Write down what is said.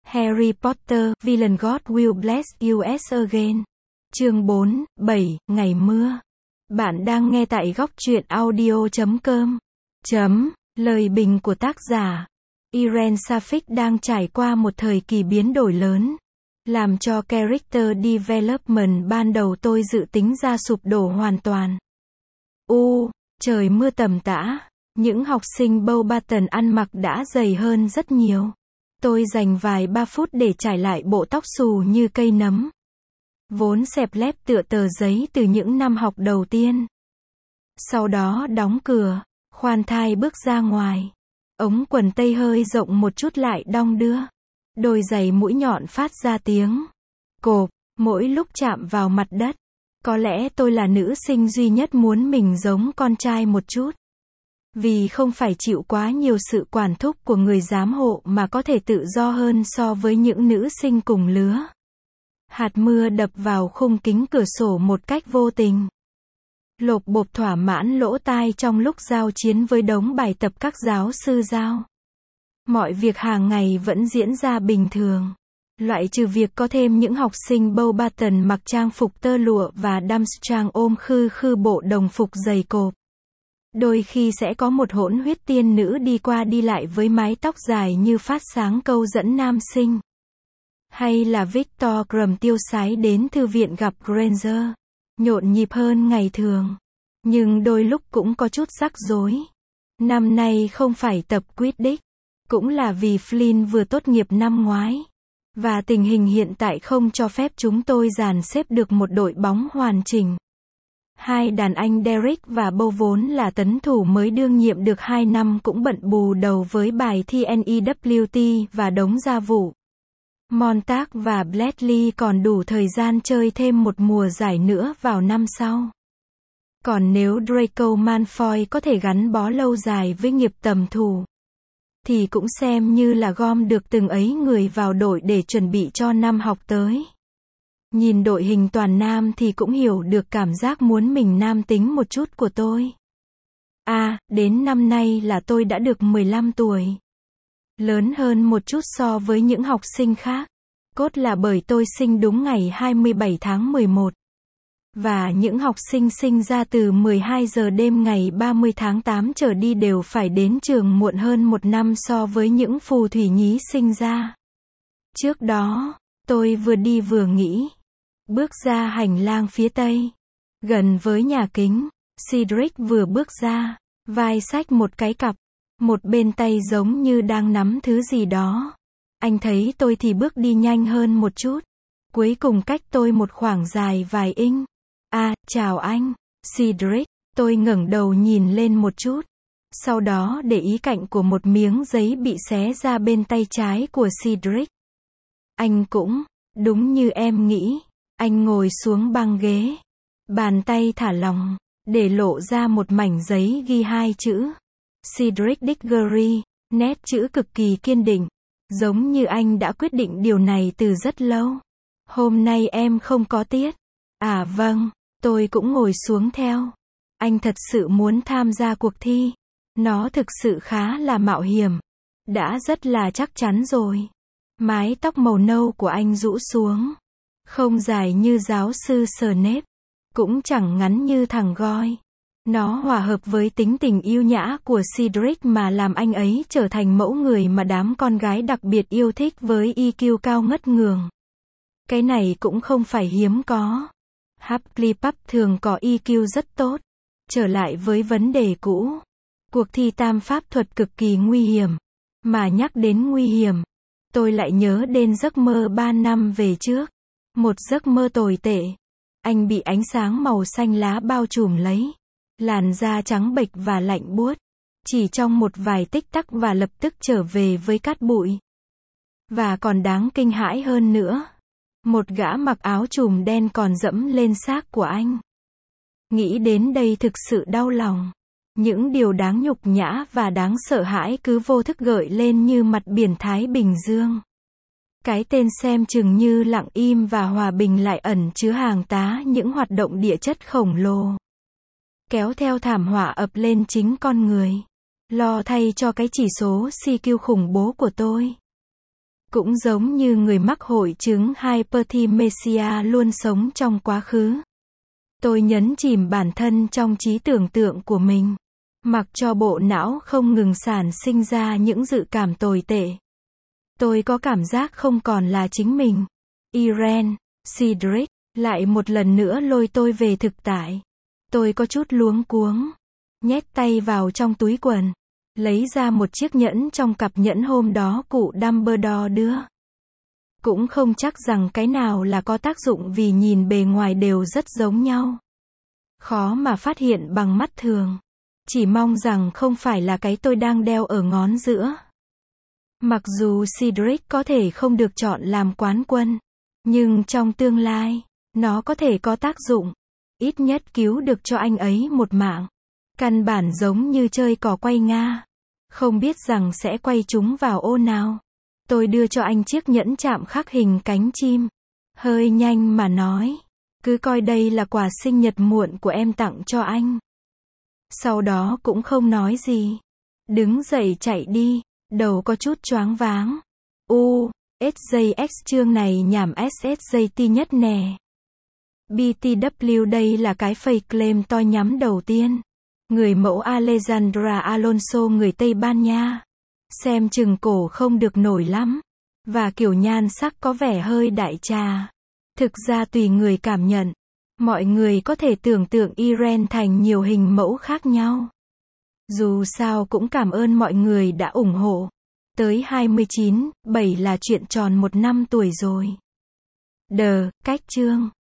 Harry Potter, Villain God Will Bless Us Again. Chương 4, 7, Ngày mưa. Bạn đang nghe tại góc truyện audio.com. Lời bình của tác giả. Irene Safik đang trải qua một thời kỳ biến đổi lớn, làm cho character development ban đầu tôi dự tính ra sụp đổ hoàn toàn. Trời mưa tầm tã, những học sinh Beauxbatons ăn mặc đã dày hơn rất nhiều. Tôi dành vài 3 phút để trải lại bộ tóc xù như cây nấm, vốn xẹp lép tựa tờ giấy từ những năm học đầu tiên. Sau đó đóng cửa, khoan thai bước ra ngoài. Ống quần tây hơi rộng một chút lại đong đưa. Đôi giày mũi nhọn phát ra tiếng cộp mỗi lúc chạm vào mặt đất. Có lẽ tôi là nữ sinh duy nhất muốn mình giống con trai một chút. Vì không phải chịu quá nhiều sự quản thúc của người giám hộ mà có thể tự do hơn so với những nữ sinh cùng lứa. Hạt mưa đập vào khung kính cửa sổ một cách vô tình. Lộp bộp thỏa mãn lỗ tai trong lúc giao chiến với đống bài tập các giáo sư giao. Mọi việc hàng ngày vẫn diễn ra bình thường. Loại trừ việc có thêm những học sinh Beauxbatons mặc trang phục tơ lụa và Durmstrang ôm khư bộ đồng phục dày cộp. Đôi khi sẽ có một hỗn huyết tiên nữ đi qua đi lại với mái tóc dài như phát sáng câu dẫn nam sinh. Hay là Victor Krum tiêu sái đến thư viện gặp Granger. Nhộn nhịp hơn ngày thường. Nhưng đôi lúc cũng có chút rắc rối. Năm nay không phải tập Quidditch. Cũng là vì Flynn vừa tốt nghiệp năm ngoái. Và tình hình hiện tại không cho phép chúng tôi dàn xếp được một đội bóng hoàn chỉnh. Hai đàn anh Derek và Beau vốn là tấn thủ mới đương nhiệm được 2 năm cũng bận bù đầu với bài thi NEWT và đống gia vụ. Montag và Bradley còn đủ thời gian chơi thêm một mùa giải nữa vào năm sau. Còn nếu Draco Malfoy có thể gắn bó lâu dài với nghiệp tầm thủ, thì cũng xem như là gom được từng ấy người vào đội để chuẩn bị cho năm học tới. Nhìn đội hình toàn nam thì cũng hiểu được cảm giác muốn mình nam tính một chút của tôi. Đến năm nay là tôi đã được 15 tuổi. Lớn hơn một chút so với những học sinh khác. Cốt là bởi tôi sinh đúng ngày 27 tháng 11. Và những học sinh sinh ra từ 12 giờ đêm ngày 30 tháng 8 trở đi đều phải đến trường muộn hơn một năm so với những phù thủy nhí sinh ra. Trước đó, tôi vừa đi vừa nghĩ. Bước ra hành lang phía tây, gần với nhà kính, Cedric vừa bước ra, vai xách một cái cặp, một bên tay giống như đang nắm thứ gì đó. Anh thấy tôi thì bước đi nhanh hơn một chút, cuối cùng cách tôi một khoảng dài vài inch. Chào anh, Cedric. Tôi ngẩng đầu nhìn lên một chút, sau đó để ý cạnh của một miếng giấy bị xé ra bên tay trái của Cedric. Anh cũng, đúng như em nghĩ. Anh ngồi xuống băng ghế, bàn tay thả lỏng, để lộ ra một mảnh giấy ghi 2 chữ. Cedric Diggory, nét chữ cực kỳ kiên định, giống như anh đã quyết định điều này từ rất lâu. Hôm nay em không có tiết. Vâng, tôi cũng ngồi xuống theo. Anh thật sự muốn tham gia cuộc thi. Nó thực sự khá là mạo hiểm. Đã rất là chắc chắn rồi. Mái tóc màu nâu của anh rũ xuống. Không dài như giáo sư Snape, cũng chẳng ngắn như thằng Goyle. Nó hòa hợp với tính tình yêu nhã của Cedric mà làm anh ấy trở thành mẫu người mà đám con gái đặc biệt yêu thích với EQ cao ngất ngường. Cái này cũng không phải hiếm có. Hufflepuff thường có EQ rất tốt. Trở lại với vấn đề cũ. Cuộc thi tam pháp thuật cực kỳ nguy hiểm. Mà nhắc đến nguy hiểm, tôi lại nhớ đến giấc mơ 3 năm về trước. Một giấc mơ tồi tệ. Anh bị ánh sáng màu xanh lá bao trùm lấy. Làn da trắng bệch và lạnh buốt. Chỉ trong một vài tích tắc và lập tức trở về với cát bụi. Và còn đáng kinh hãi hơn nữa. Một gã mặc áo trùm đen còn dẫm lên xác của anh. Nghĩ đến đây thực sự đau lòng. Những điều đáng nhục nhã và đáng sợ hãi cứ vô thức gợi lên như mặt biển Thái Bình Dương. Cái tên xem chừng như lặng im và hòa bình lại ẩn chứa hàng tá những hoạt động địa chất khổng lồ. Kéo theo thảm họa ập lên chính con người. Lo thay cho cái chỉ số CQ khủng bố của tôi. Cũng giống như người mắc hội chứng hyperthymesia luôn sống trong quá khứ. Tôi nhấn chìm bản thân trong trí tưởng tượng của mình. Mặc cho bộ não không ngừng sản sinh ra những dự cảm tồi tệ. Tôi có cảm giác không còn là chính mình. Irene, Cedric, lại một lần nữa lôi tôi về thực tại. Tôi có chút luống cuống. Nhét tay vào trong túi quần. Lấy ra một chiếc nhẫn trong cặp nhẫn hôm đó cụ Dumbledore đưa. Cũng không chắc rằng cái nào là có tác dụng vì nhìn bề ngoài đều rất giống nhau. Khó mà phát hiện bằng mắt thường. Chỉ mong rằng không phải là cái tôi đang đeo ở ngón giữa. Mặc dù Cedric có thể không được chọn làm quán quân, nhưng trong tương lai, nó có thể có tác dụng. Ít nhất cứu được cho anh ấy một mạng. Căn bản giống như chơi cò quay Nga. Không biết rằng sẽ quay chúng vào ô nào. Tôi đưa cho anh chiếc nhẫn chạm khắc hình cánh chim. Hơi nhanh mà nói. Cứ coi đây là quà sinh nhật muộn của em tặng cho anh. Sau đó cũng không nói gì. Đứng dậy chạy đi. Đầu có chút choáng váng. SJX chương này nhảm SSJT nhất nè. BTW đây là cái fake claim to nhắm đầu tiên. Người mẫu Alejandra Alonso người Tây Ban Nha. Xem chừng cổ không được nổi lắm. Và kiểu nhan sắc có vẻ hơi đại trà. Thực ra tùy người cảm nhận. Mọi người có thể tưởng tượng Irene thành nhiều hình mẫu khác nhau. Dù sao cũng cảm ơn mọi người đã ủng hộ. Tới 29/7 là chuyện tròn 1 năm tuổi rồi. Cách chương